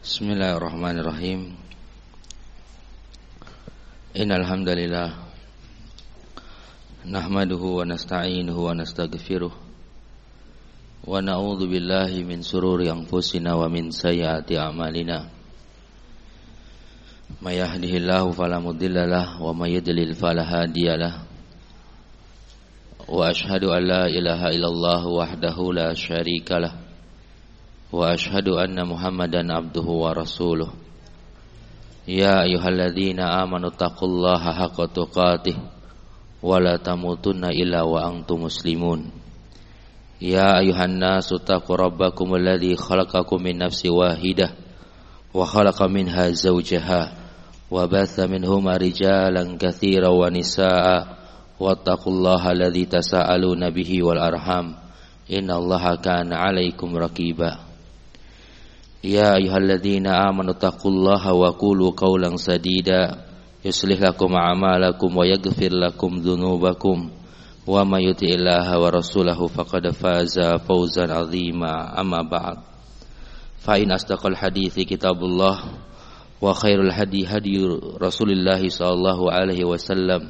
Bismillahirrahmanirrahim. Innal hamdalillah nahmaduhu wa nasta'inuhu wa nastaghfiruh wa na'udzu billahi min shururi anfusina wa min sayyiati a'malina. May yahdihillahu fala mudilla lahu wa may yudlil fala hadiyalah. Wa asyhadu an la ilaha illallah wahdahu la syarikalah. Wa asyhadu anna Muhammadan abduhu wa rasuluh. Ya ayyuhalladzina amanu taqullaha haqqa tuqatih wa la tamutunna illa wa antum muslimun. Ya ayyuhan nasu taqu rabbakumul ladzi khalaqakum min nafsin wahidah wa khalaqa minha zawjaha wa batha minhuma rijalan katsiran wa nisaa'a wattaqullaha alladzi tasaaluna bihi wal arham innallaha kana 'alaikum raqiba. Ya ayyuhalladzina amanu taqullaha wa qulu qawlan sadida yuslih lakum a'malakum wa yaghfir lakum dzunubakum wa may yuti'illaha wa rasulahu faqad faza fawzan 'azima. Amma ba'd. Fa in asdaqal hadithi kitabullah wa khairul hadi Rasulillah sallallahu alaihi wasallam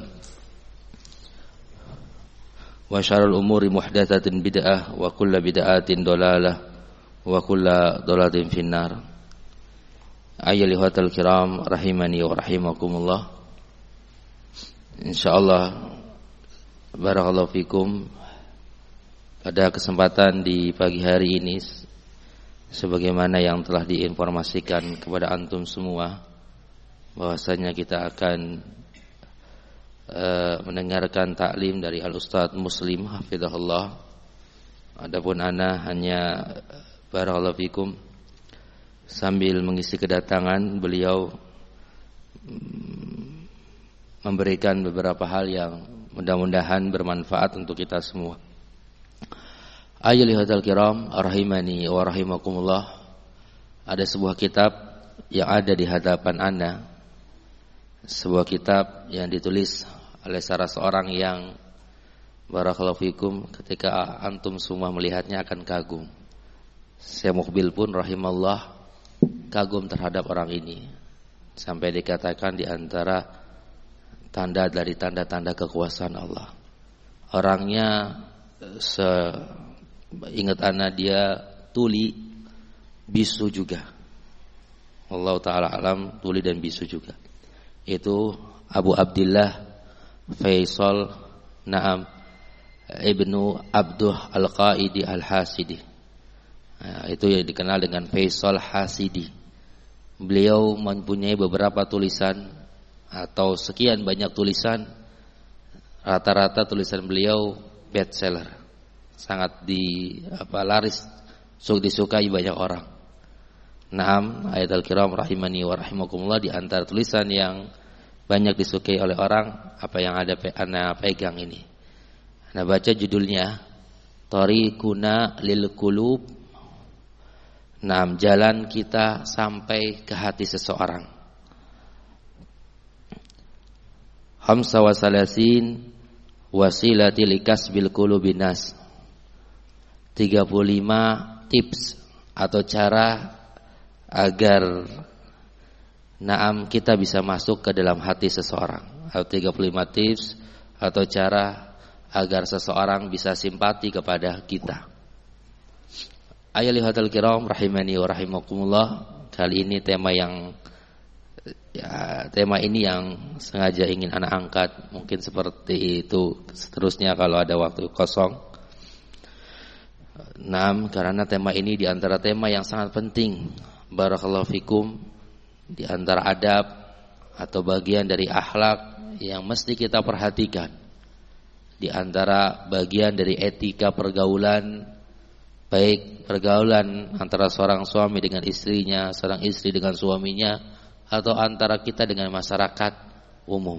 wa syarrul umuri muhdatsatin bid'ah wa kullu bid'atin dhalalah wa kulla dhalatin finnar. Ayyuhal kiram rahimani wa rahimakumullah. Insyaallah barakallahu fikum. Pada kesempatan di pagi hari ini, sebagaimana yang telah diinformasikan kepada antum semua, bahwasanya kita akan mendengarkan taklim dari Al-Ustadz Muslim hafizahullah. Adapun ana hanya barakallahu fikum sambil mengisi kedatangan beliau memberikan beberapa hal yang mudah-mudahan bermanfaat untuk kita semua. Ayyuhal kiram rahimani wa rahimakumullah. Ada sebuah kitab yang ada di hadapan Anda. Sebuah kitab yang ditulis oleh salah seorang yang barakallahu fikum ketika antum semua melihatnya akan kagum. Syekh Muqbil pun rahimallah kagum terhadap orang ini, sampai dikatakan di antara tanda dari tanda-tanda kekuasaan Allah. Orangnya ingat ana dia tuli, bisu juga. Allah taala alam, tuli dan bisu juga. Itu Abu Abdillah Faisal Naam Ibnu Abduh Al-Qaidi Al-Hasidi. Nah, itu yang dikenal dengan Faisal Hasidi. Beliau mempunyai beberapa tulisan atau sekian banyak tulisan. Rata-rata tulisan beliau bestseller, sangat laris, disukai banyak orang. Naam, ayat al-kiram rahimani wa rahimakumullah, di antara tulisan yang banyak disukai oleh orang, apa yang ada ana pegang ini. Nah, baca judulnya Tariquna lil Qulub. Jalan kita sampai ke hati seseorang. Khamsa wa salasin wasilati likasbil qulubin nas. 35 tips atau cara agar kita bisa masuk ke dalam hati seseorang. Atau 35 tips atau cara agar seseorang bisa simpati kepada kita. Ayyuhal kiram rahimani wa rahimakumullah. Kali ini tema ini yang sengaja ingin anak angkat. Mungkin seperti itu seterusnya kalau ada waktu kosong. Karena tema ini di antara tema yang sangat penting, barakallahu fikum, di antara adab atau bagian dari akhlak yang mesti kita perhatikan, di antara bagian dari etika pergaulan, baik pergaulan antara seorang suami dengan istrinya, seorang istri dengan suaminya, atau antara kita dengan masyarakat umum.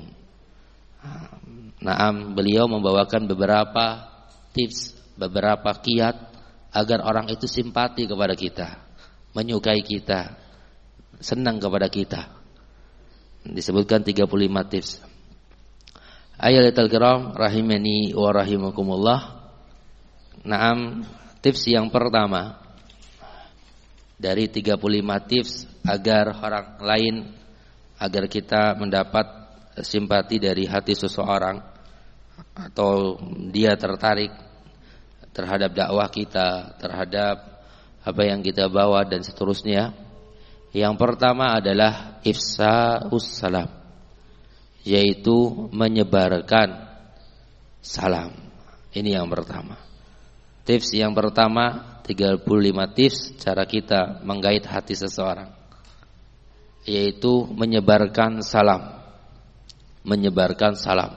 Beliau membawakan beberapa tips, beberapa kiat agar orang itu simpati kepada kita, menyukai kita, senang kepada kita. Disebutkan 35 tips. Ayyuhal kiram rahimani wa rahimakumullah. Tips yang pertama, dari 35 tips agar orang lain, agar kita mendapat simpati dari hati seseorang atau dia tertarik terhadap dakwah kita, terhadap apa yang kita bawa dan seterusnya. Yang pertama adalah ifsa'us salam, yaitu menyebarkan salam. Ini yang pertama. Tips yang pertama, 35 tips cara kita menggait hati seseorang, yaitu menyebarkan salam. Menyebarkan salam.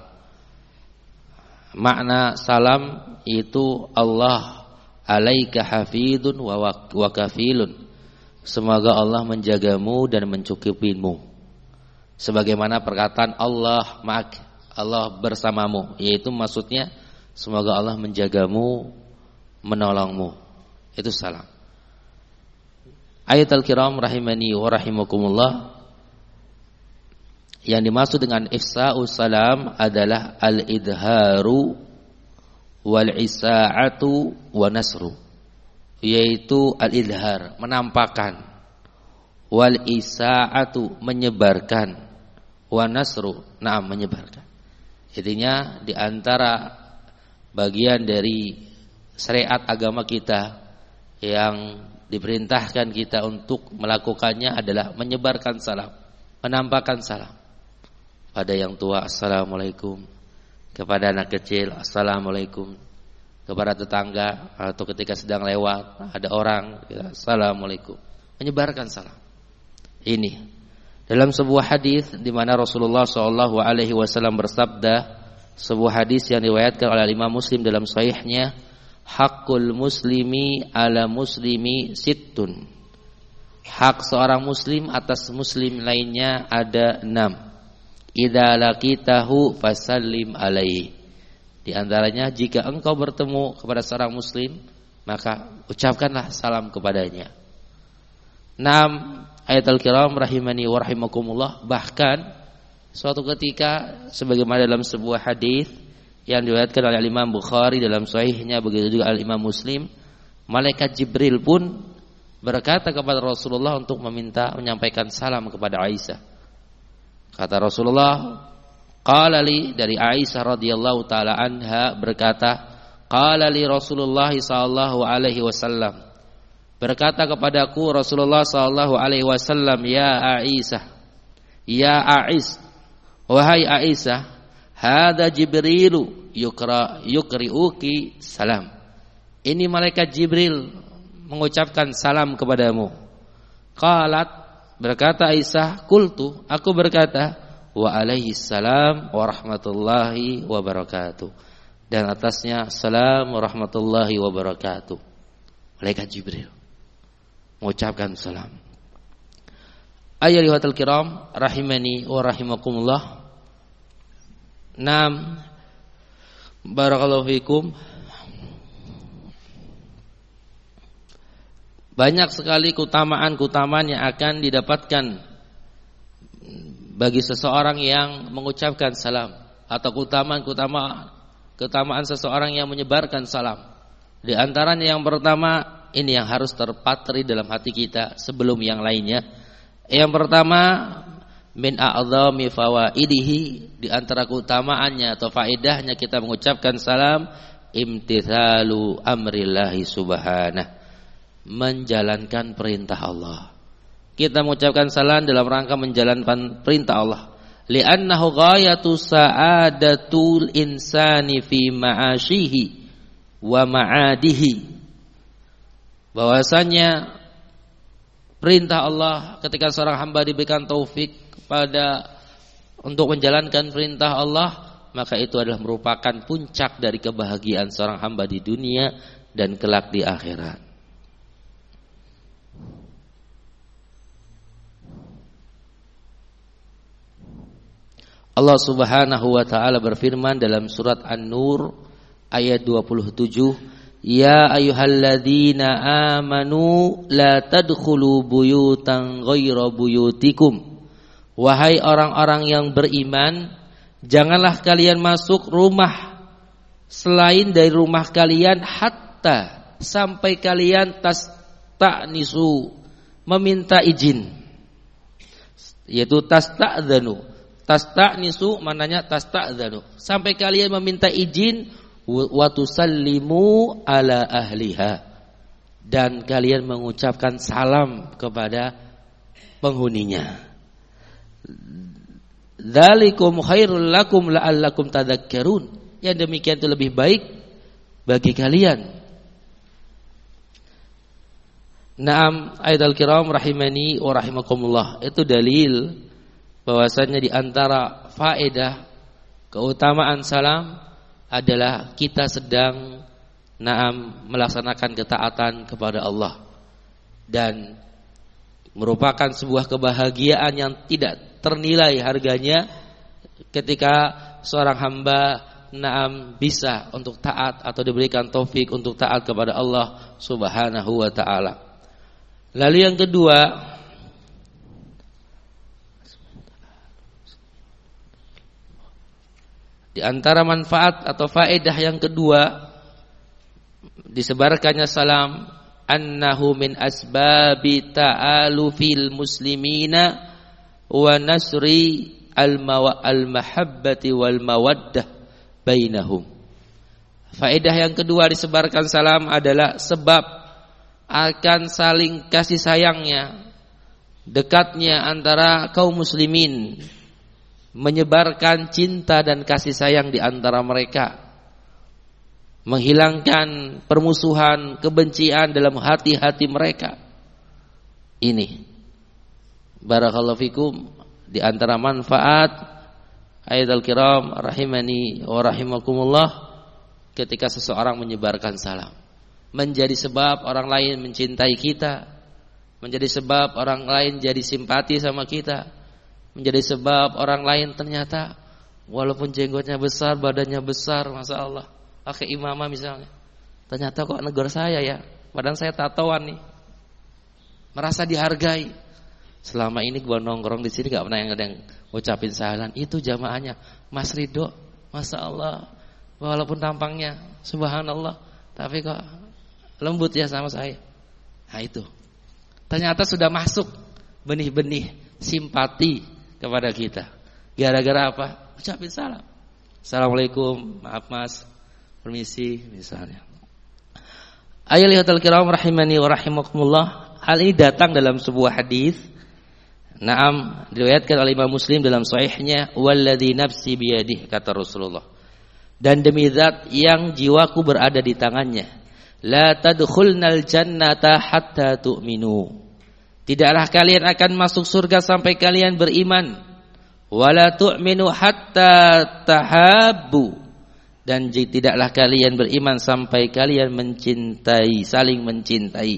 Makna salam itu Allah alaika hafidun wa kafilun. Semoga Allah menjagamu dan mencukupimu. Sebagaimana perkataan Allah ma'ak, Allah bersamamu, yaitu maksudnya semoga Allah menjagamu, menolongmu. Itu salam. Ayatul kiram rahimani wa rahimakumullah, yang dimaksud dengan ifsa'us salam adalah al-idharu wal isa'atu wa nasru, yaitu al-idhar, menampakkan, wal isa'atu, menyebarkan, wa nasru, na'am, menyebarkan. Intinya di antara bagian dari syariat agama kita yang diperintahkan kita untuk melakukannya adalah menyebarkan salam, menampakkan salam. Pada yang tua, assalamualaikum. Kepada anak kecil, assalamualaikum. Kepada tetangga atau ketika sedang lewat ada orang, assalamualaikum. Menyebarkan salam. Ini dalam sebuah hadis di mana Rasulullah SAW bersabda, sebuah hadis yang diriwayatkan oleh Imam Muslim dalam sahihnya, hakul muslimi ala muslimi sittun. Hak seorang muslim atas muslim lainnya ada 6. Idza laqitahu fasallim alaihi. Di antaranya, jika engkau bertemu kepada seorang muslim, maka ucapkanlah salam kepadanya. 6. Ayatul kiram rahimani wa rahimakumullah, bahkan suatu ketika sebagaimana dalam sebuah hadis yang diriwayatkan oleh Imam Bukhari dalam sahihnya, begitu juga oleh Imam Muslim, malaikat Jibril pun berkata kepada Rasulullah untuk menyampaikan salam kepada Aisyah. Kata Rasulullah, qala li, dari Aisyah radhiyallahu taala anha berkata, qala li Rasulullah sallallahu alaihi wasallam, berkata kepadaku Rasulullah sallallahu alaihi wasallam, ya Aisyah, ya Ais, wahai Aisyah, hada Jibrilu yukri'uki salam. Ini malaikat Jibril mengucapkan salam kepadamu. Qalat, berkata Aisyah, qultu, aku berkata, wa alaihi salam wa rahmatullahi wa barakatuh, dan atasnya salam wa rahmatullahi wa barakatuh. Malaikat Jibril mengucapkan salam. Ayyuhal kiram rahimani wa rahimakumullah. Naam, barakallahu fikum. Banyak sekali keutamaan-keutamaan yang akan didapatkan bagi seseorang yang mengucapkan salam, atau keutamaan seseorang yang menyebarkan salam. Di antaranya yang pertama, ini yang harus terpatri dalam hati kita sebelum yang lainnya. Yang pertama, min a'zami fawaidihi, di antara keutamaannya atau faedahnya kita mengucapkan salam, imtithalu amrillahi subhanah, menjalankan perintah Allah. Kita mengucapkan salam dalam rangka menjalankan perintah Allah. Li'annahu ghayatu sa'adatul insani fi ma'ashihi wa ma'adihi. Bahwasanya perintah Allah, ketika seorang hamba diberikan taufik untuk menjalankan perintah Allah, maka itu adalah merupakan puncak dari kebahagiaan seorang hamba di dunia dan kelak di akhirat. Allah Subhanahu wa taala berfirman dalam surat An-Nur ayat 27, ya ayyuhalladzina amanu la tadkhulu buyutan ghaira buyutikum. Wahai orang-orang yang beriman, janganlah kalian masuk rumah selain dari rumah kalian, hatta, sampai kalian tasta'nisu, meminta izin, yaitu tasta'dzanu. Tasta'nisu maknanya tasta'dzanu, sampai kalian meminta izin, wa tusallimu ala ahliha, dan kalian mengucapkan salam kepada penghuninya. Dzalikum khairul lakum la'allakum tadhakkarun. Yang demikian itu lebih baik bagi kalian. Naam, ayat al-kiram rahimani wa rahimakumullah, itu dalil bahwasanya di antara faedah keutamaan salam adalah kita sedang melaksanakan ketaatan kepada Allah, dan merupakan sebuah kebahagiaan yang tidak ternilai harganya ketika seorang hamba bisa untuk taat atau diberikan taufik untuk taat kepada Allah Subhanahu wa taala. Lalu yang kedua, di antara manfaat atau faedah yang kedua disebarkannya salam, annahu min asbabi ta'alufil muslimina wa nasri al-mahabbati wal mawaddah bainahum. Faedah yang kedua disebarkan salam adalah sebab akan saling kasih sayangnya, dekatnya antara kaum muslimin, menyebarkan cinta dan kasih sayang di antara mereka, menghilangkan permusuhan, kebencian dalam hati-hati mereka. Ini barakallahu fikum di antara manfaat ayat al-kiram rahimani wa rahimakumullah, ketika seseorang menyebarkan salam, menjadi sebab orang lain mencintai kita, menjadi sebab orang lain jadi simpati sama kita, menjadi sebab orang lain ternyata walaupun jenggotnya besar, badannya besar, masya Allah, pakai imamah misalnya, ternyata kok negur saya ya, badan saya tatoan nih, merasa dihargai. Selama ini gua nongkrong di sini gak pernah yang ada yang ucapin salam. Itu jamaahnya Mas Ridho, masya Allah, walaupun tampangnya subhanallah, tapi kok lembut ya sama saya. Nah itu, ternyata sudah masuk benih-benih simpati kepada kita. Gara-gara apa? Ucapin salam. Assalamualaikum, maaf mas, permisi misalnya. Ayyuhal kiram rahimani wa rahimakumullah. Hal ini datang dalam sebuah hadis. Naam, diriwayatkan oleh Imam Muslim dalam sahihnya, walladzi nafsi biyadihi, kata Rasulullah, dan demi zat yang jiwaku berada di tangannya, la tadkhulnal jannata hatta tu'minu. Tidaklah kalian akan masuk surga sampai kalian beriman. Wala tu'minu hatta tahabbu. Dan tidaklah kalian beriman sampai kalian mencintai, saling mencintai.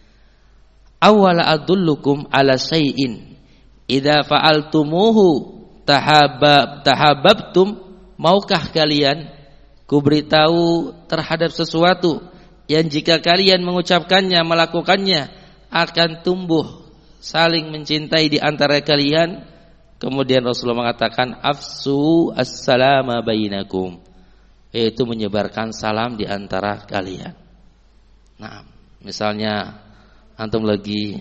Awala adullukum ala syai'in idza fa'altumuhu tahabbabtum. Maukah kalian kuberitahu terhadap sesuatu yang jika kalian mengucapkannya, melakukannya, akan tumbuh saling mencintai di antara kalian. Kemudian Rasulullah mengatakan, afsu as-salama bainakum, yaitu menyebarkan salam di antara kalian. Nah, misalnya antum lagi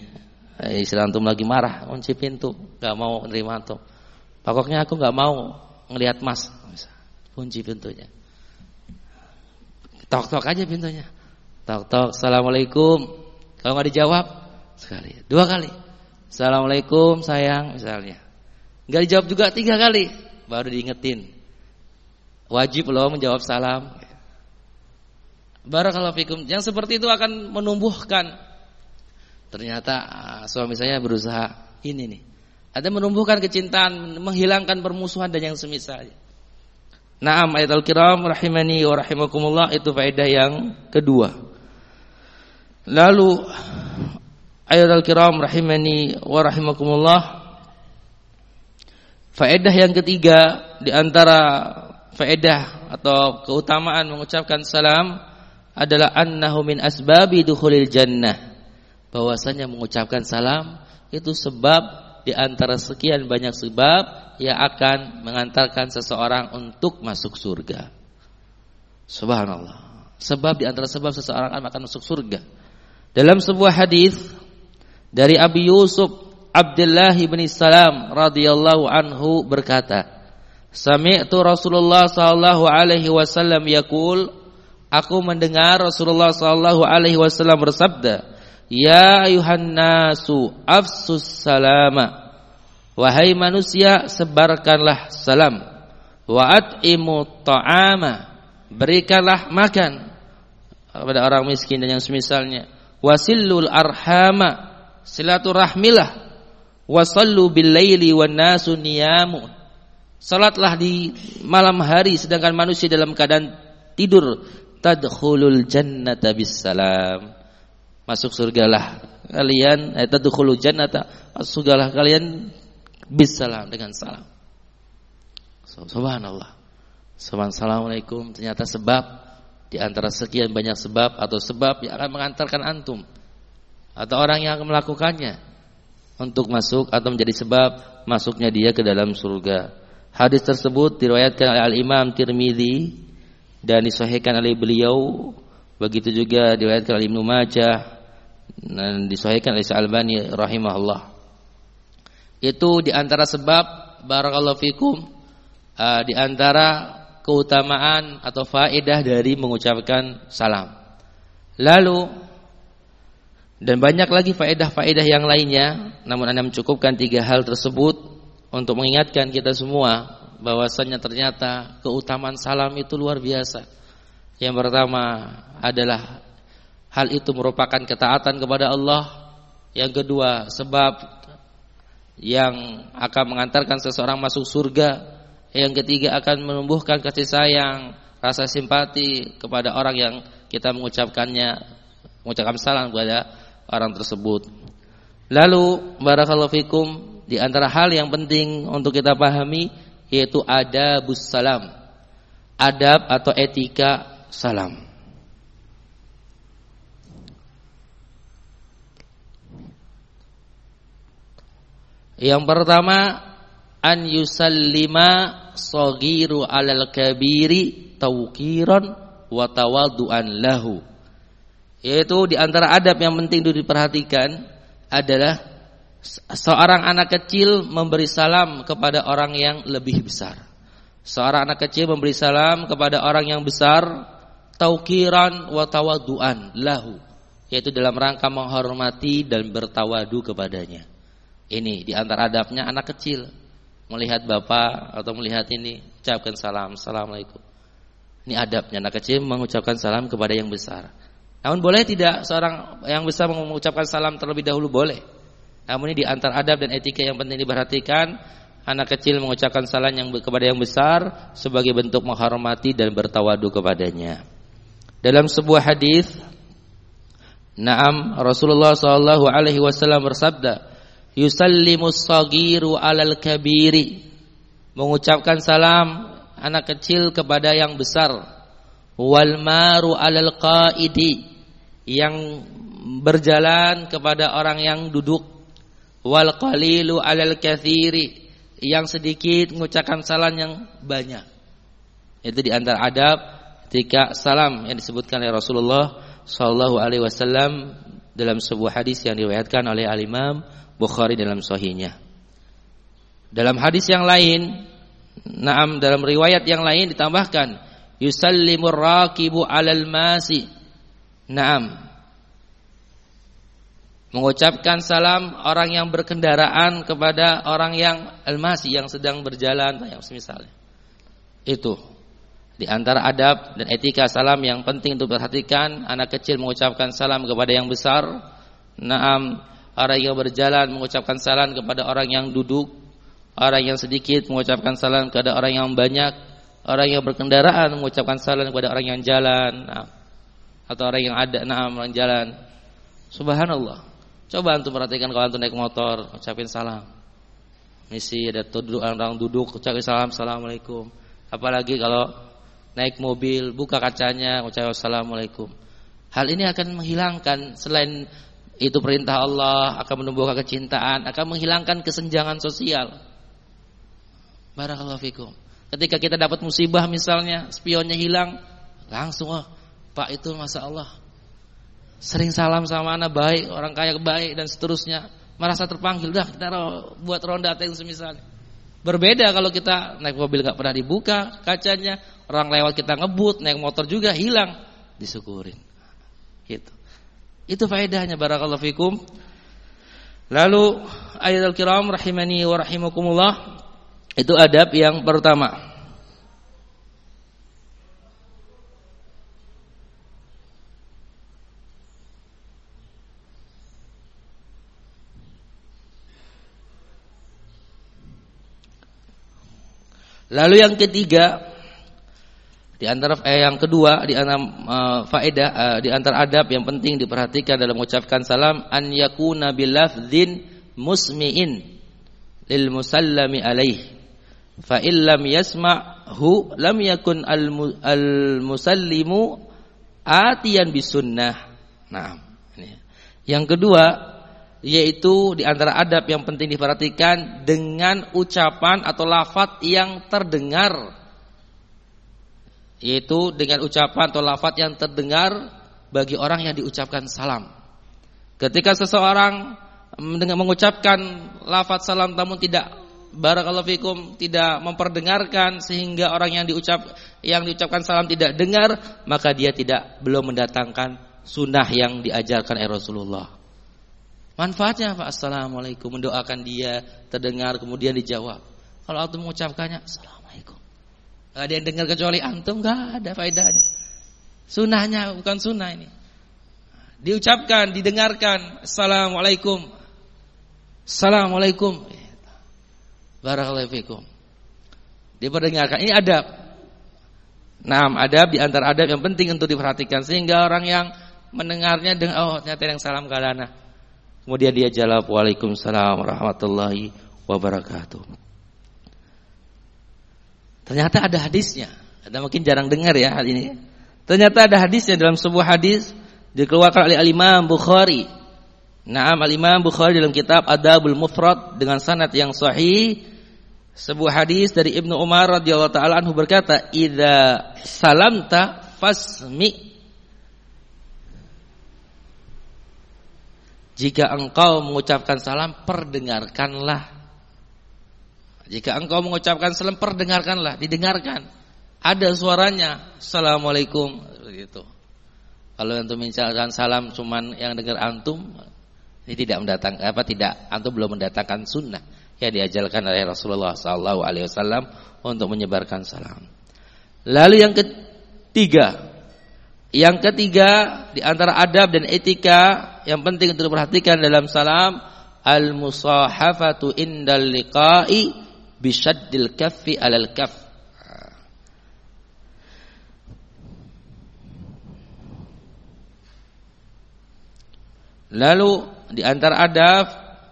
marah, kunci pintu, gak mau nerima antum. Pokoknya aku gak mau ngelihat mas, kunci pintunya. Tok-tok aja pintunya. Tok-tok, assalamualaikum. Kalau gak dijawab, sekali, 2 kali, assalamualaikum sayang misalnya. Gak dijawab juga 3 kali, baru diingetin. Wajib loh menjawab salam. Barakallahu fikum. Yang seperti itu akan menumbuhkan. Ternyata suami saya berusaha ini nih. Ada menumbuhkan kecintaan, menghilangkan permusuhan dan yang semisalnya. Naam, ayatul kiram rahimani wa rahimakumullah, itu faedah yang kedua. Lalu ayatul kiram rahimani wa rahimakumullah, faedah yang ketiga di antara faedah atau keutamaan mengucapkan salam adalah annahu min asbabi dukhulil jannah. Bahwasanya mengucapkan salam itu sebab di antara sekian banyak sebab yang akan mengantarkan seseorang untuk masuk surga. Subhanallah. Sebab di antara sebab seseorang akan masuk surga. Dalam sebuah hadis Dari Abi Yusuf Abdullah bin Salam radhiyallahu anhu berkata, sami'tu Rasulullah sallallahu alaihi wasallam yaqul, aku mendengar Rasulullah sallallahu alaihi wasallam bersabda, ya ayuhan nasu afsus salama, wahai manusia sebarkanlah salam, wa at'imu ta'ama, berikanlah makan kepada orang miskin dan yang semisalnya, wasillul arhama, silaturahmilah, wasallu bil laili wan nasu niyamun, salatlah di malam hari sedangkan manusia dalam keadaan tidur, tadkhulul jannata bissalam, masuk surgalah kalian, tadkhulul jannata, masuk surgalah kalian bissalam, dengan salam. Subhanallah. Assalamualaikum ternyata sebab di antara sekian banyak sebab atau sebab yang akan mengantarkan antum atau orang yang akan melakukannya untuk masuk atau menjadi sebab masuknya dia ke dalam surga. Hadis tersebut diriwayatkan oleh Al-Imam Tirmidzi dan disahihkan oleh beliau. Begitu juga diriwayatkan oleh Ibnu Majah dan disahihkan oleh Al-Albani rahimahullah. Itu di antara sebab, barakallahu fikum, di antara keutamaan atau faedah dari mengucapkan salam. Lalu dan banyak lagi faedah-faedah yang lainnya, namun Anda mencukupkan 3 hal tersebut untuk mengingatkan kita semua bahwasanya ternyata keutamaan salam itu luar biasa. Yang pertama adalah hal itu merupakan ketaatan kepada Allah. Yang kedua, sebab yang akan mengantarkan seseorang masuk surga. Yang ketiga, akan menumbuhkan kasih sayang, rasa simpati kepada orang yang kita mengucapkan salam kepada orang tersebut. Lalu barakallahu fikum, di antara hal yang penting untuk kita pahami yaitu adabus salam, adab atau etika salam. Yang pertama, an yusallima saghiru alal kabiri tauqiran wa tawadduan lahu. Yaitu di antara adab yang penting untuk diperhatikan adalah seorang anak kecil memberi salam kepada orang yang lebih besar. Seorang anak kecil memberi salam kepada orang yang besar, tauqiran wa tawadduan lahu, yaitu dalam rangka menghormati dan bertawadu kepadanya. Ini di antara adabnya anak kecil, melihat bapak atau melihat ini, ucapkan salam, assalamualaikum. Ini adabnya anak kecil mengucapkan salam kepada yang besar. Namun boleh tidak seorang yang besar mengucapkan salam terlebih dahulu? Boleh. Namun ini di antara adab dan etika yang penting diperhatikan, anak kecil mengucapkan salam kepada yang besar sebagai bentuk menghormati dan bertawadu kepadanya. Dalam sebuah hadis, Naam, Rasulullah sallallahu alaihi wasallam bersabda, yusallimus saghiru alal kabiri, mengucapkan salam anak kecil kepada yang besar, wal maru alal qaidi, yang berjalan kepada orang yang duduk, wal qalilu alal katsiri, yang sedikit mengucapkan salam yang banyak. Itu di antara adab ketika salam yang disebutkan oleh Rasulullah sallallahu alaihi wasallam dalam sebuah hadis yang diriwayatkan oleh Al-Imam Bukhari dalam sahihnya. Dalam hadis yang lain, dalam riwayat yang lain ditambahkan, yusallimur raqibu 'alal masi. Mengucapkan salam orang yang berkendaraan kepada orang yang al-masi, yang sedang berjalan, yang semisalnya. Itu di antara adab dan etika salam yang penting untuk perhatikan. Anak kecil mengucapkan salam kepada yang besar. Orang yang berjalan mengucapkan salam kepada orang yang duduk. Orang yang sedikit mengucapkan salam kepada orang yang banyak. Orang yang berkendaraan mengucapkan salam kepada orang yang jalan, atau orang yang ada orang jalan. Subhanallah. Coba antum perhatikan kalau antum naik motor, ucapin salam. Misi ada orang duduk, ucapin salam, assalamualaikum. Apalagi kalau naik mobil, buka kacanya, ucapin assalamualaikum. Hal ini akan menghilangkan, selain itu perintah Allah, akan menumbuhkan kecintaan, akan menghilangkan kesenjangan sosial. Barakallahu fikum. Ketika kita dapat musibah misalnya, spionnya hilang, langsung Pak itu Masya Allah, Sering salam sama anak baik, orang kaya baik dan seterusnya. Merasa terpanggil, dah kita buat ronda atau yang semisal. Berbeda kalau kita naik mobil gak pernah dibuka kacanya, orang lewat kita ngebut, naik motor juga hilang, disyukurin. Gitu. Itu faedahnya barakallahu fikum. Lalu ayat al-kiram rahimani wa rahimakumullah, itu adab yang pertama. Lalu yang ketiga, yang kedua di antara faedah di antara adab yang penting diperhatikan dalam mengucapkan salam, an yakuna bilafdzin musmi'in lil musallami alaih. Fa illam yasma'hu lam yakun al musallimu atiyan bisunnah. Nah, ini. Yang kedua, yaitu di antara adab yang penting diperhatikan dengan ucapan atau lafaz yang terdengar, yaitu dengan ucapan atau lafaz yang terdengar bagi orang yang diucapkan salam. Ketika seseorang mengucapkan lafaz salam namun tidak barakallahu fikum tidak memperdengarkan sehingga orang yang diucapkan salam tidak dengar, maka dia belum mendatangkan sunnah yang diajarkan oleh Rasulullah. Manfaatnya apa? Assalamualaikum, mendoakan dia terdengar kemudian dijawab. Kalau antum mengucapkannya Assalamualaikum, gak ada yang dengar kecuali antum, gak ada faedahnya. Sunnahnya bukan sunnah ini. Diucapkan, didengarkan Assalamualaikum, Assalamualaikum, barakallahu fikum, diperdengarkan. Ini adab. Nah, adab di antara adab yang penting untuk diperhatikan sehingga orang yang mendengarnya oh ternyata yang salam kalana. Kemudian dia jawab Waalaikumsalam warahmatullahi wabarakatuh. Ternyata ada hadisnya. Anda mungkin jarang dengar ya hal ini. Ternyata ada hadisnya dalam sebuah hadis dikeluarkan oleh Al-Imam Bukhari. Naam, Al-Imam Bukhari dalam kitab Adabul Mufrad dengan sanad yang sahih. Sebuah hadis dari Ibnu Umar radhiyallahu taala anhu berkata, "Idza salamta fasmi." Jika engkau mengucapkan salam, perdengarkanlah. Jika engkau mengucapkan salam, perdengarkanlah, didengarkan. Ada suaranya, Assalamualaikum, begitu. Kalau antum mengucapkan salam cuman yang dengar antum, ini tidak mendatangkan antum belum mendatangkan sunnah yang diajarkan oleh Rasulullah SAW untuk menyebarkan salam. Lalu yang ketiga di antara adab dan etika yang penting untuk diperhatikan dalam salam, al-musahafatu indal liqa'i bisyaddil kaffi 'alal kaff. Lalu di antara adab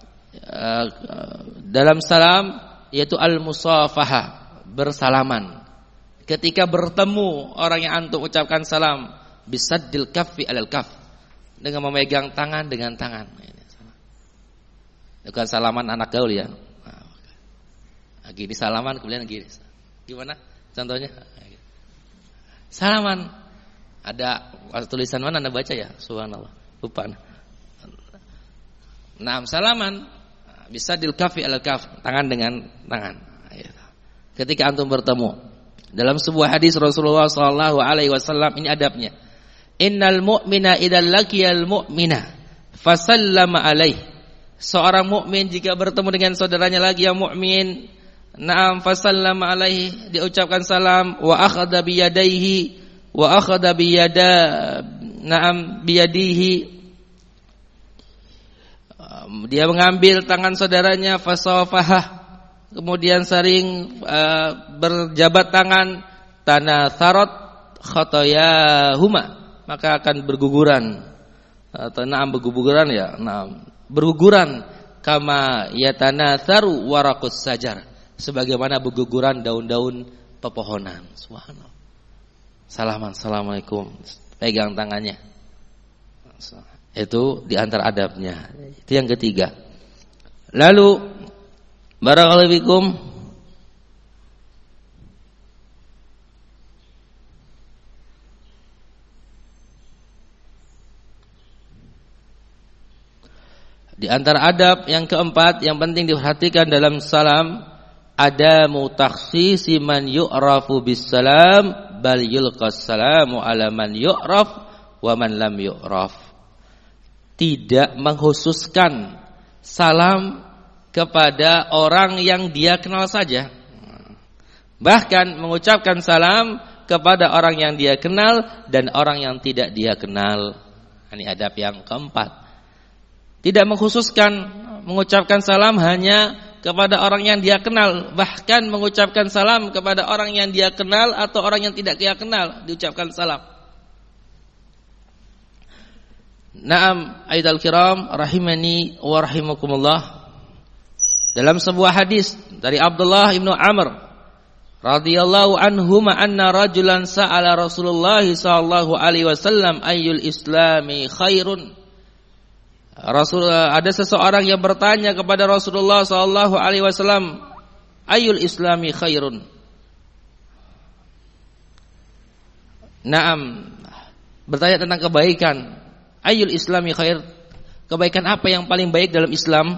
dalam salam yaitu al-musafahah, bersalaman. Ketika bertemu orang yang antum ucapkan salam, bisaddil kaffi 'alal kaff, dengan memegang tangan dengan tangan. Bukan salaman anak gaul ya. Gini salaman kemudian gini. Gimana contohnya? Salaman. Ada tulisan mana Anda baca ya? Subhanallah. Lupa. Nah, salaman bisaddil kaffi 'alal kaff, tangan dengan tangan. Ketika antum bertemu. Dalam sebuah hadis Rasulullah SAW ini adabnya. Innal mu'mina idzal laqiyal mu'mina fasallama alaih. Seorang mukmin jika bertemu dengan saudaranya lagi yang mukmin, na'am fasallama alaihi, diucapkan salam, wa akhadha biyadaihi wa akhadha biyadihi, dia mengambil tangan saudaranya, fasafahah, kemudian sering berjabat tangan, tanatharat khatayahuma, maka akan berguguran atau berguguran ya, berguguran kama yatanatharu waraqus sajar, sebagaimana berguguran daun-daun pepohonan. Subhanallah. Salaman, assalamualaikum, pegang tangannya. Itu di antara adabnya. Itu yang ketiga. Lalu barakallahu fikum, Di antara adab yang keempat yang penting diperhatikan dalam salam, ada mutakhsisi man yu'rafu bis salam bal yulqas salamu ala man yu'raf wa man lam yu'raf. Tidak mengkhususkan salam kepada orang yang dia kenal saja. Bahkan mengucapkan salam kepada orang yang dia kenal dan orang yang tidak dia kenal. Ini adab yang keempat. Tidak mengkhususkan mengucapkan salam hanya kepada orang yang dia kenal, bahkan mengucapkan salam kepada orang yang dia kenal atau orang yang tidak dia kenal diucapkan salam. Naam, aidal kiram rahimani wa rahimakumullah. Dalam sebuah hadis dari Abdullah ibnu Amr radhiyallahu anhuma anna rajulan sa'ala Rasulullah sallallahu alaihi wasallam ayyul islami khairun. Ada seseorang yang bertanya kepada Rasulullah sallallahu alaihi wasallam, ayyul islami khairun. Naam, bertanya tentang kebaikan. Ayyul islami khair, kebaikan apa yang paling baik dalam Islam?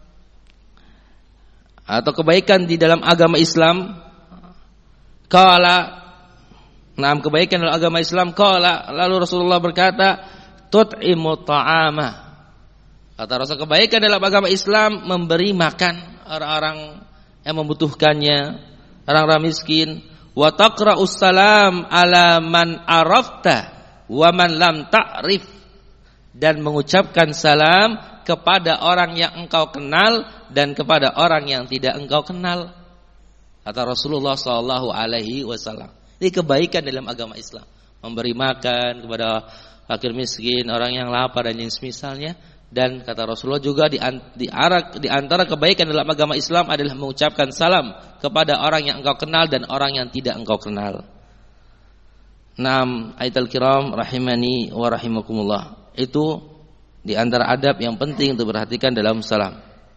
Atau kebaikan di dalam agama Islam? Qala, naam, kebaikan dalam agama Islam. Qala, lalu Rasulullah berkata, tut'imu ta'ama. Kata Rasul, kebaikan dalam agama Islam memberi makan orang-orang yang membutuhkannya, orang-orang miskin. Wa taqra'us salam ala man arafta wa man lam ta'rif, dan mengucapkan salam kepada orang yang engkau kenal dan kepada orang yang tidak engkau kenal. Kata Rasulullah sallallahu alaihi wasallam. Ini kebaikan dalam agama Islam, memberi makan kepada fakir miskin, orang yang lapar dan semisalnya. Dan kata Rasulullah juga di antara kebaikan dalam agama Islam adalah mengucapkan salam kepada orang yang engkau kenal dan orang yang tidak engkau kenal. Naam, aital kiram rahimani wa rahimakumullah. Itu di antara adab yang penting untuk diperhatikan dalam salam.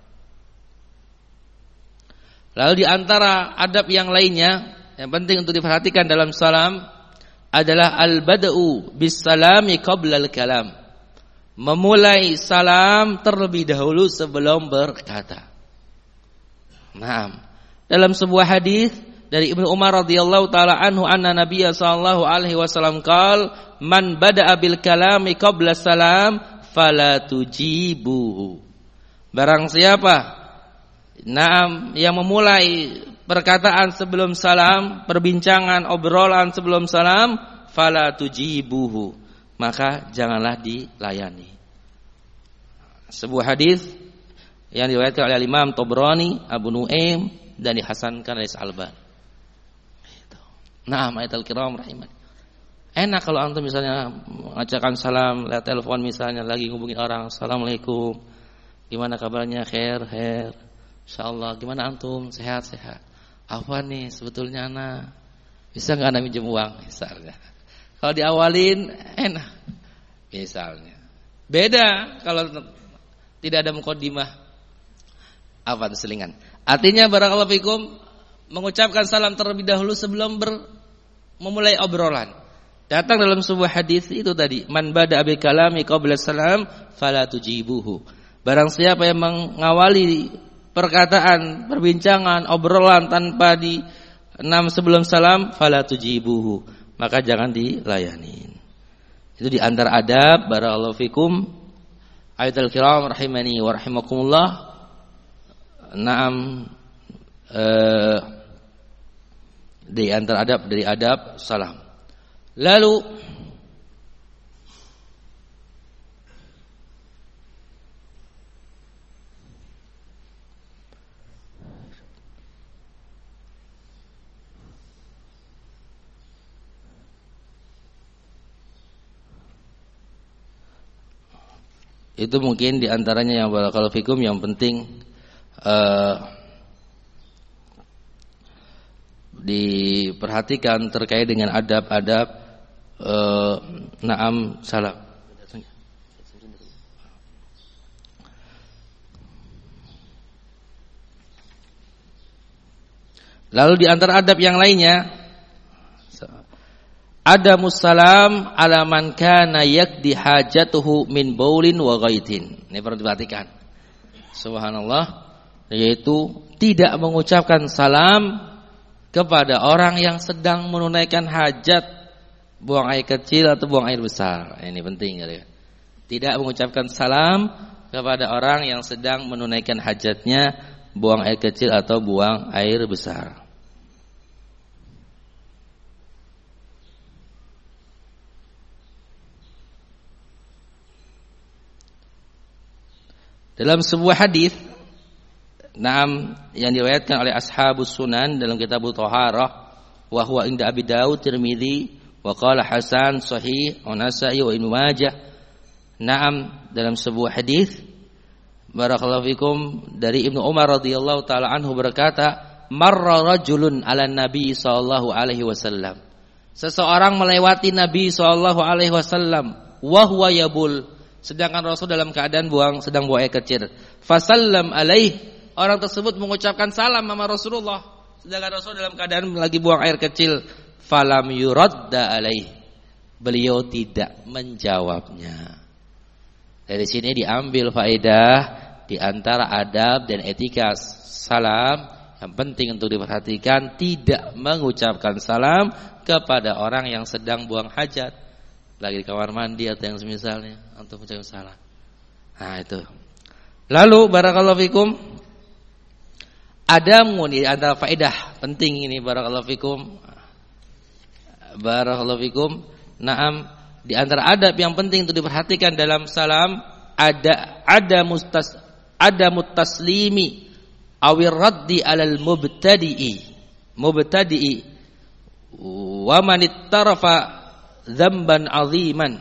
Lalu di antara adab yang lainnya yang penting untuk diperhatikan dalam salam adalah al-bada'u bis salami qabla al-kalam. Memulai salam terlebih dahulu sebelum berkata. Nah, dalam sebuah hadis dari Ibnu Umar radhiyallahu taala anhu anna Nabiyya sallallahu alaihi wasallam qaal man bada'a bil kalami qabla salam fala tujibuhu. Barang siapa yang memulai perkataan sebelum salam, perbincangan, obrolan sebelum salam, fala tujibuhu, maka janganlah dilayani. Sebuah hadis yang diriwayatkan oleh Imam Tabrani, Abu Nuaim, dan dihasankan oleh Al-Albani. Nah, ma'atal kiram rahimani. Enak kalau antum misalnya mengajarkan salam lewat telepon, misalnya lagi ngubungin orang, assalamualaikum, gimana kabarnya, khair. Insyaallah, gimana antum, sehat. Apa nih sebetulnya anak, bisa nggak anak minjem uang misalnya. Kalau diawalin enak misalnya. Beda kalau tidak ada muqaddimah, apa selingan. Artinya barakallahu fikum, mengucapkan salam terlebih dahulu sebelum memulai obrolan. Datang dalam sebuah hadis itu tadi, man bada'a bil kalami qabla salam fala tujibuhu. Barang siapa yang mengawali perkataan, perbincangan, obrolan tanpa sebelum salam, fala tujibuhu, maka jangan dilayani. Itu di antara adab barakallahu fikum, ayatul kiram rahimani wa rahimakumullah. Naam, di antara adab dari adab salam. Lalu itu mungkin di antaranya yang barakallahu fikum yang penting diperhatikan terkait dengan adab-adab naam salam. Lalu di antara adab yang lainnya, ada musalam ala man kana yakdi hajatuhu min baulin wa ghaitin. Ini perlu diperhatikan. Subhanallah, yaitu tidak mengucapkan salam kepada orang yang sedang menunaikan hajat, buang air kecil atau buang air besar. Ini penting ya. Tidak mengucapkan salam kepada orang yang sedang menunaikan hajatnya, buang air kecil atau buang air besar. Dalam sebuah hadis yang diriwayatkan oleh Ashabus Sunan dalam kitab Thaharah, wa huwa inda Abi Daud, Tirmidzi, wa qala Hasan sahih, wa Nasa'i wa Ibnu Majah. Dalam sebuah hadis barakallahu fikum dari Ibnu Umar radhiyallahu taala anhu berkata, marra rajulun 'ala Nabi sallallahu alaihi wasallam. Seseorang melewati Nabi sallallahu alaihi wasallam wa huwa yabul, sedangkan Rasul dalam keadaan sedang buang air kecil. Fasallam alaih, orang tersebut mengucapkan salam sama Rasulullah, sedangkan Rasul dalam keadaan lagi buang air kecil. Falam yuradda alaih, beliau tidak menjawabnya. Dari sini diambil faedah di antara adab dan etika salam yang penting untuk diperhatikan, tidak mengucapkan salam kepada orang yang sedang buang hajat, lagi di kamar mandi atau yang semisalnya, untuk mengucapkan salam. Nah itu. Lalu barakallahu fikum, ada di antara faedah penting ini barakallahu fikum. Di antara adab yang penting untuk diperhatikan dalam salam ada mutaslimi awir raddi alal mubtadi'i wa man ittarafa dzamban 'aziman.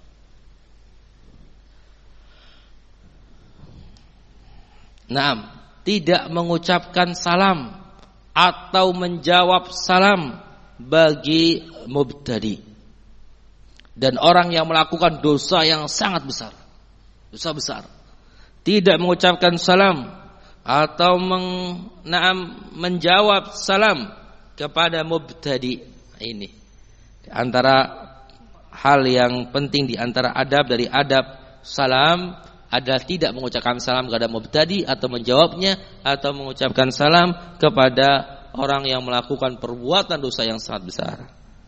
Tidak mengucapkan salam atau menjawab salam bagi mubtadi dan orang yang melakukan dosa yang sangat besar, dosa besar. Tidak mengucapkan salam atau menjawab salam kepada mubtadi. Ini di antara hal yang penting, di antara adab dari adab salam adalah tidak mengucapkan salam kepada mubtadi atau menjawabnya, atau mengucapkan salam kepada orang yang melakukan perbuatan dosa yang sangat besar.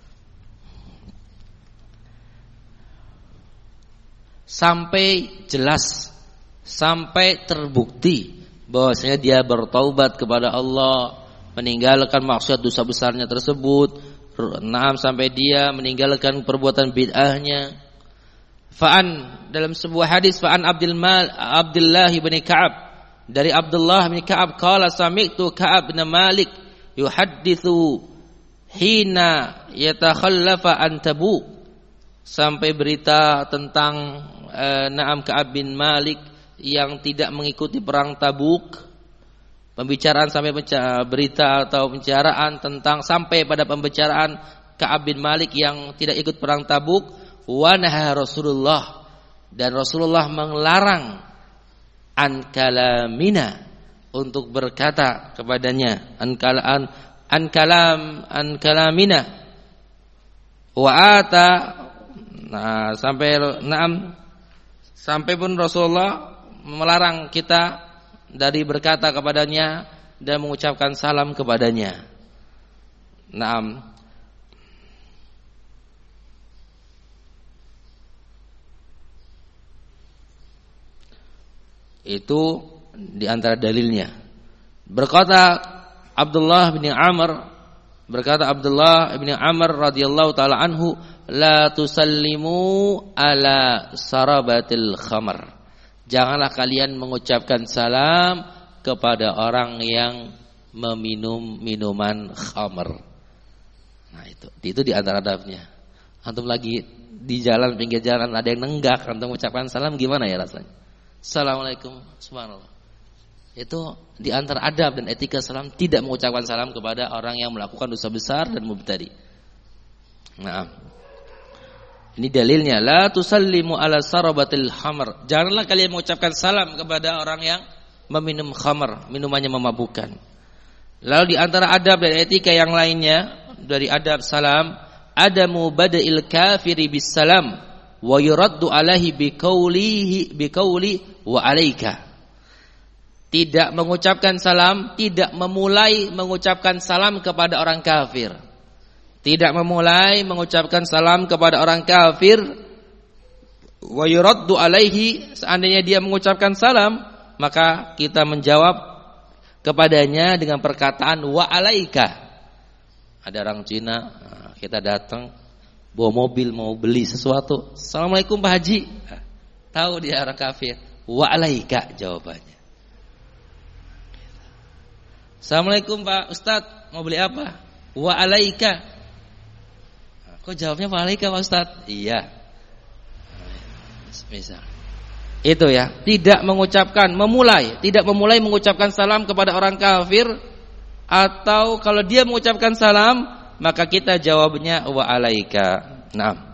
Sampai jelas, sampai terbukti bahwasanya dia bertaubat kepada Allah, meninggalkan maksiat dosa besarnya tersebut. Sampai dia meninggalkan perbuatan bid'ahnya. Dalam sebuah hadis, fa'an Abdullah bin Ka'ab, dari Abdullah bin Ka'ab qala sami'tu Ka'ab bin Malik yuhadditsu hina yatakhallafa an Tabuk, sampai berita tentang Ka'ab bin Malik yang tidak mengikuti perang Tabuk. Pembicaraan sampai berita atau pembicaraan tentang sampai pada pembicaraan Ka'ab bin Malik yang tidak ikut perang Tabuk. Wa naha Rasulullah, dan Rasulullah melarang an kalamina, untuk berkata kepadanya an kalamina wa ata. Sampai pun Rasulullah melarang kita dari berkata kepadanya dan mengucapkan salam kepadanya. Itu di antara dalilnya. Berkata Abdullah bin Amr radhiyallahu taala anhu, la tusallimu ala sarabatil khamar. Janganlah kalian mengucapkan salam kepada orang yang meminum minuman khamar. Nah itu di antara adabnya. Antum lagi di jalan, pinggir jalan, ada yang nenggak, antum mengucapkan salam, gimana ya rasanya? Assalamualaikum, subhanallah. Itu di antara adab dan etika salam, tidak mengucapkan salam kepada orang yang melakukan dosa besar dan mubtadi. Ini dalilnya, la tusallimu ala sarabatil khamr. Janganlah kalian mengucapkan salam kepada orang yang meminum khamr, minumannya memabukkan. Lalu di antara adab dan etika yang lainnya dari adab salam, adamu bada'il kafiri bis salam wa yuraddu alaihi biqauli wa alaika. tidak mengucapkan salam, tidak memulai mengucapkan salam kepada orang kafir. Tidak memulai mengucapkan salam kepada orang kafir. Wa yuraddu alaihi, seandainya dia mengucapkan salam, maka kita menjawab kepadanya dengan perkataan wa alaika. Ada orang Cina, kita datang bawa mobil mau beli sesuatu. Assalamualaikum Pak Haji. Tahu dia orang kafir. Wa alaika jawabannya. Assalamualaikum Pak Ustadz, mau beli apa? Wa alaika. Kok jawabnya wa alaika Pak Ustadz? Iya. Misal. Itu ya, tidak memulai mengucapkan salam kepada orang kafir, atau kalau dia mengucapkan salam, maka kita jawabnya wa alaika. Naam.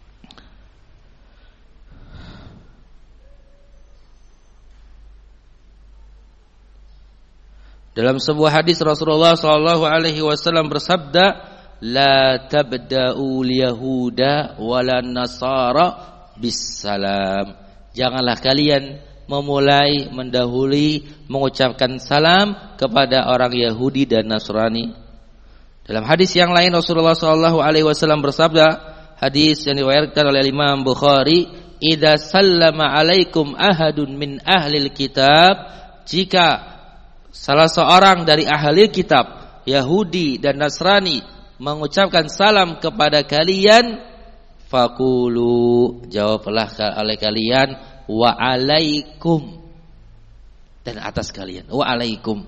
Dalam sebuah hadis Rasulullah sallallahu alaihi wasallam bersabda, "La tabda'ul yahuda wala nasara bisalam." Janganlah kalian memulai mendahului mengucapkan salam kepada orang Yahudi dan Nasrani. Dalam hadis yang lain Rasulullah sallallahu alaihi wasallam bersabda, hadis yang diriwayatkan oleh Imam Bukhari, "Idza sallama alaikum ahadun min ahlil kitab," jika salah seorang dari ahli kitab Yahudi dan Nasrani mengucapkan salam kepada kalian, fakulu, jawablah oleh kalian, wa alaikum, dan atas kalian, wa alaikum.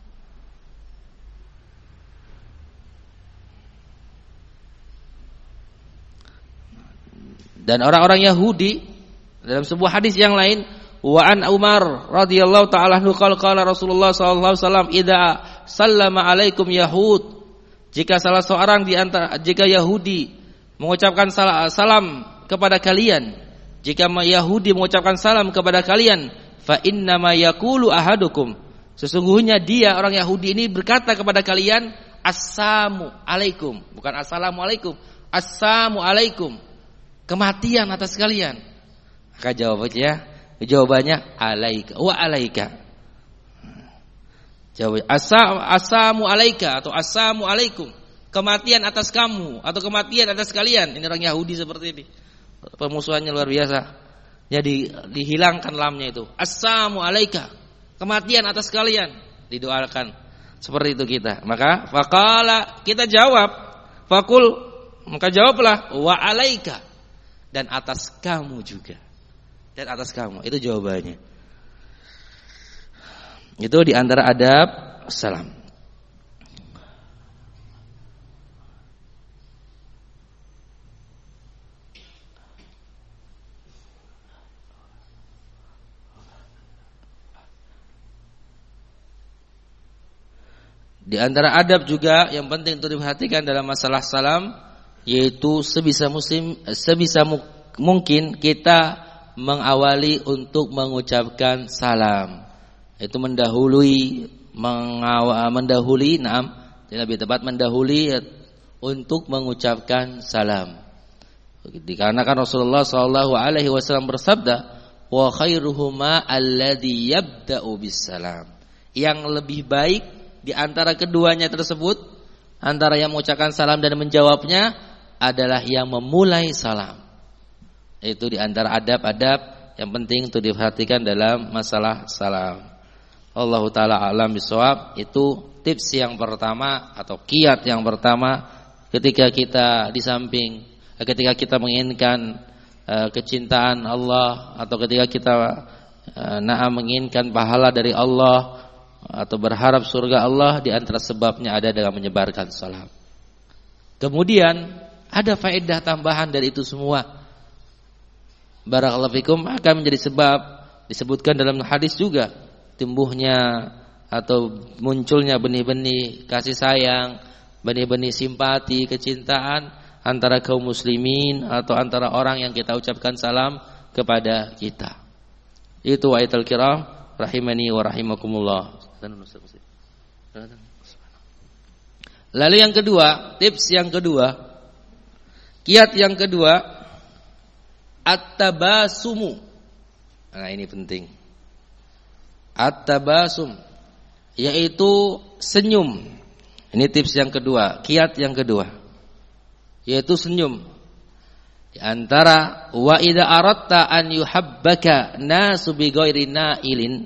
Dan orang-orang Yahudi dalam sebuah hadis yang lain, wa an Umar radhiyallahu ta'ala anhu qala Rasulullah sallallahu alaihi wasallam, idza sallama alaikum yahud, jika salah seorang di antara, jika Yahudi mengucapkan salam kepada kalian, jika Yahudi mengucapkan salam kepada kalian, fa inna ma yaqulu ahadukum, sesungguhnya dia orang Yahudi ini berkata kepada kalian, assalamu alaikum, bukan assalamu alaikum, assalamu alaikum, kematian atas kalian. Maka jawabannya alaika wa alaika. Jawab assalamu alaika atau assalamu alaikum, kematian atas kamu atau kematian atas kalian. Ini orang Yahudi seperti ini. Permusuhannya luar biasa. Jadi dihilangkan lamnya itu. Assalamu alaika, kematian atas kalian. Didoakan. Seperti itu kita. Maka faqala, kita jawab, fakul, maka jawablah wa alaika, dan atas kamu juga. Dan atas kamu, itu jawabannya. Itu di antara adab salam. Di antara adab juga yang penting untuk diperhatikan dalam masalah salam, yaitu sebisa mungkin kita mengawali untuk mengucapkan salam. Itu mendahului, lebih tepat mendahului untuk mengucapkan salam. Dikarenakan Rasulullah sallallahu alaihi wasallam bersabda, wa khairuhuma alladhi yabda'u bisalam. Yang lebih baik di antara keduanya tersebut, antara yang mengucapkan salam dan menjawabnya, adalah yang memulai salam. Itu di antara adab-adab yang penting untuk diperhatikan dalam masalah salam. Allahu ta'ala a'lam bishawab. Itu tips yang pertama atau kiat yang pertama ketika kita ketika kita menginginkan kecintaan Allah, atau ketika kita menginginkan pahala dari Allah atau berharap surga Allah, di antara sebabnya ada dengan menyebarkan salam. Kemudian ada faedah tambahan dari itu semua. Barakallahu fikum, akan menjadi sebab disebutkan dalam hadis juga tumbuhnya atau munculnya benih-benih kasih sayang, benih-benih simpati, kecintaan antara kaum muslimin atau antara orang yang kita ucapkan salam kepada kita. Itu wa'aital kiram rahimani wa rahimakumullah. Lalu yang kedua, tips yang kedua, kiat yang kedua, at-tabasumu. Nah, ini penting. At-tabasum, yaitu senyum. Ini tips yang kedua, kiat yang kedua, yaitu senyum. Di antara wa idza aratta an yuhabbaka nasu bi ghairi nailin,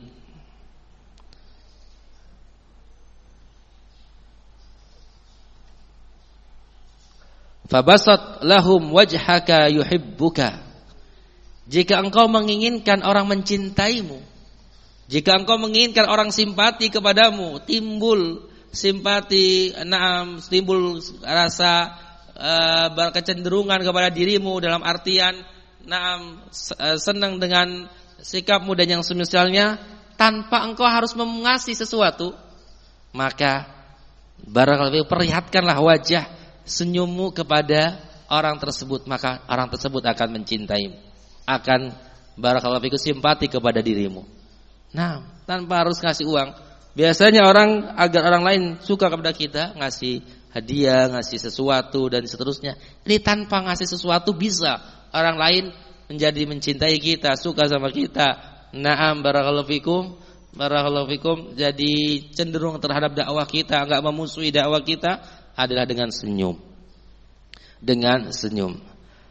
fabasat lahum wajhaka yuhibbuka. Jika engkau menginginkan orang mencintaimu, jika engkau menginginkan orang simpati kepadamu, timbul simpati, timbul rasa berkecenderungan kepada dirimu dalam artian senang dengan sikapmu dan yang semisalnya, tanpa engkau harus mengasih sesuatu, maka barangkali perlihatkanlah wajah senyummu kepada orang tersebut, maka orang tersebut akan mencintaimu, akan barakallahu fikum simpati kepada dirimu. Nah, tanpa harus ngasih uang. Biasanya orang, agar orang lain suka kepada kita, ngasih hadiah, ngasih sesuatu dan seterusnya. Ini tanpa ngasih sesuatu bisa orang lain menjadi mencintai kita, suka sama kita. Naam, barakallahu fikum, jadi cenderung terhadap dakwah kita, enggak memusuhi dakwah kita, adalah dengan senyum. Dengan senyum.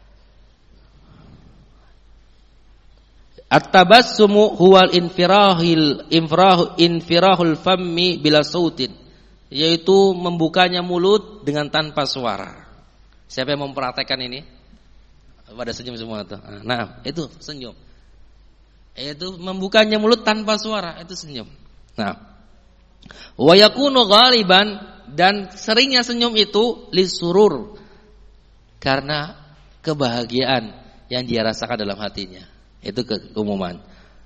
At-tabassumu huwal infirahul fammi bila sautin, yaitu membukanya mulut dengan tanpa suara. Siapa yang mempraktekkan ini? Pada senyum semua tuh. Nah, itu senyum. Itu membukanya mulut tanpa suara, itu senyum. Nah, wa yakunu ghaliban, dan seringnya senyum itu lisurur, karena kebahagiaan yang dia rasakan dalam hatinya. Itu keumuman.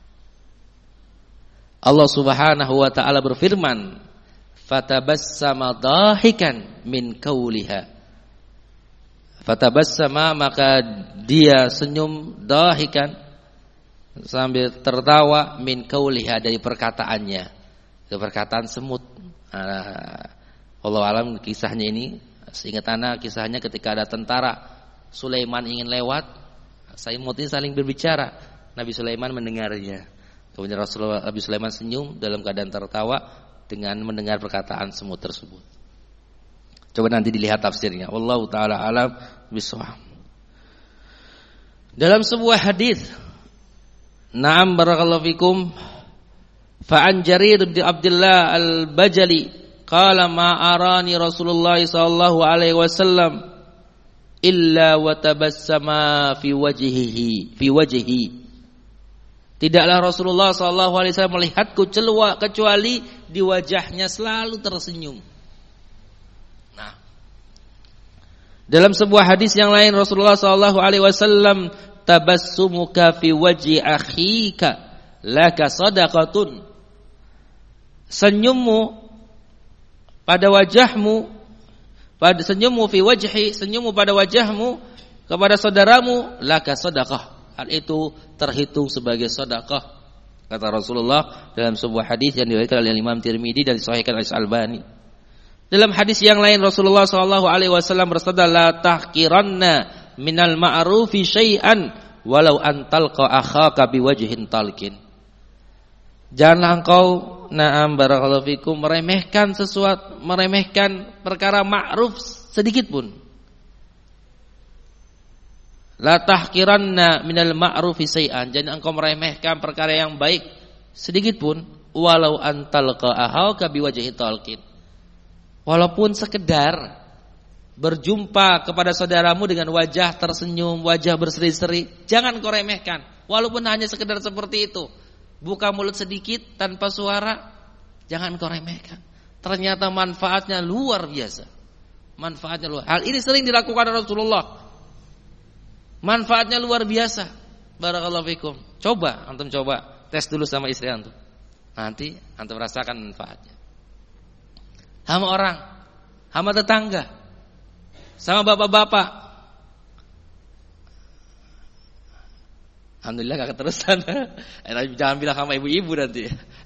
Allah Subhanahu wa taala berfirman, fatabassama dahikan min qauliha. Fatabassama, maka dia senyum, dahikan, sambil tertawa, min qauliha, dari perkataannya. Itu perkataan semut. Allah alam kisahnya ini, seingat anak kisahnya ketika ada tentara Sulaiman ingin lewat, semut ini saling berbicara. Nabi Sulaiman mendengarnya. Kemudian Nabi Sulaiman senyum dalam keadaan tertawa dengan mendengar perkataan semut tersebut. Coba nanti dilihat tafsirnya. Wallahu taala alam bishawab. Dalam sebuah hadis, na'am barakallahu fikum, fa an Jarir bin Abdullah al-Bajali qala ma arani Rasulullah sallallahu alaihi wasallam illa wa tabassama fi wajhihi. Tidaklah Rasulullah sallallahu alaihi wasallam melihatku kecuali di wajahnya selalu tersenyum. Nah, dalam sebuah hadis yang lain Rasulullah sallallahu alaihi wasallam, tabassumuka fi wajhi akhika laka sadaqatun. Senyummu pada wajahmu, pada senyummu fi wajhi, senyummu pada wajahmu kepada saudaramu, laka sadaqah, hal itu terhitung sebagai sedekah, kata Rasulullah dalam sebuah hadis yang diriwayatkan oleh Imam Tirmidzi dan disahihkan oleh Al-Albani. Dalam hadis yang lain Rasulullah sallallahu alaihi wasallam bersabda, la tahqiranna minal ma'rufi syai'an walau an talqa akhaka biwajhin talqin. Janganlah engkau, na'am barakallahu fikum, meremehkan sesuatu, meremehkan perkara ma'ruf sedikit pun. La tahqiranna minal ma'rufi syai'an, jangan engkau meremehkan perkara yang baik sedikit pun, walau antalqa ahauka biwajhi talqin, walaupun sekedar berjumpa kepada saudaramu dengan wajah tersenyum, wajah berseri-seri, jangan kau remehkan, walaupun hanya sekedar seperti itu. Buka mulut sedikit tanpa suara, jangan kau remehkan. Ternyata manfaatnya luar biasa. Manfaatnya luar. Hal ini sering dilakukan Rasulullah. Manfaatnya luar biasa. Barakallahu fikum. Coba, antum coba tes dulu sama istri antum. Nanti antum rasakan manfaatnya. Sama orang, sama tetangga, sama bapak-bapak. Alhamdulillah gak keterusan. Jangan bilang sama ibu-ibu nanti.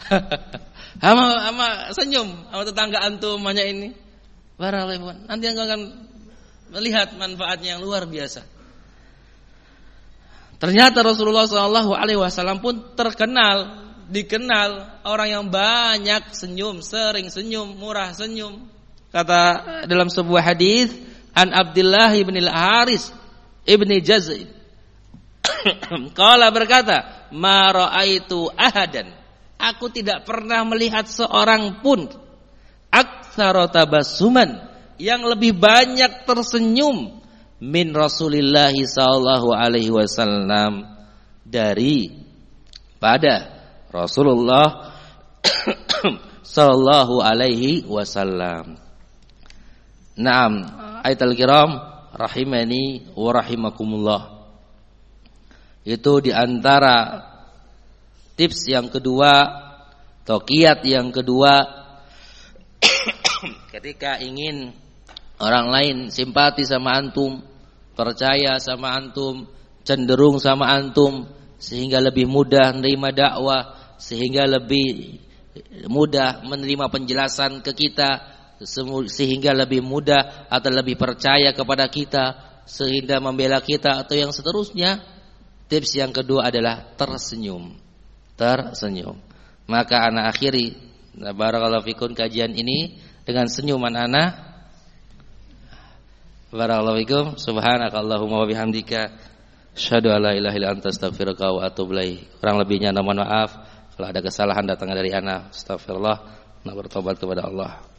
Sama senyum sama tetangga antum hanya ini. Barakallahu, nanti antum akan melihat manfaatnya yang luar biasa. Ternyata Rasulullah SAW pun terkenal dikenal orang yang banyak senyum, sering senyum, murah senyum. Kata dalam sebuah hadis, an Abdullah bin al-Haris ibni Jaz'i qala berkata, ma ra'aitu ahadan, aku tidak pernah melihat seorang pun aktsara tabassuman, yang lebih banyak tersenyum min Rasulillah sallallahu alaihi wasallam, dari pada Rasulullah sallallahu alaihi wasallam. Naam, ayatul kiram rahimani wa rahimakumullah. Itu diantara tips yang kedua atau kiat yang kedua ketika ingin orang lain simpati sama antum, percaya sama antum, cenderung sama antum, sehingga lebih mudah menerima dakwah, sehingga lebih mudah menerima penjelasan ke kita, sehingga lebih mudah atau lebih percaya kepada kita, sehingga membela kita atau yang seterusnya. Tips yang kedua adalah tersenyum. Tersenyum. Maka ana akhiri barakallahu fikum kajian ini dengan senyuman ana. Barakallahu fikum. Subhanakallahumma wa bihamdika asyhadu an la ilaha illa anta astaghfiruka wa atubu ilaik. Kurang lebihnya mohon maaf. Kalau ada kesalahan datang dari ana, astagfirullah, bertobat kepada Allah.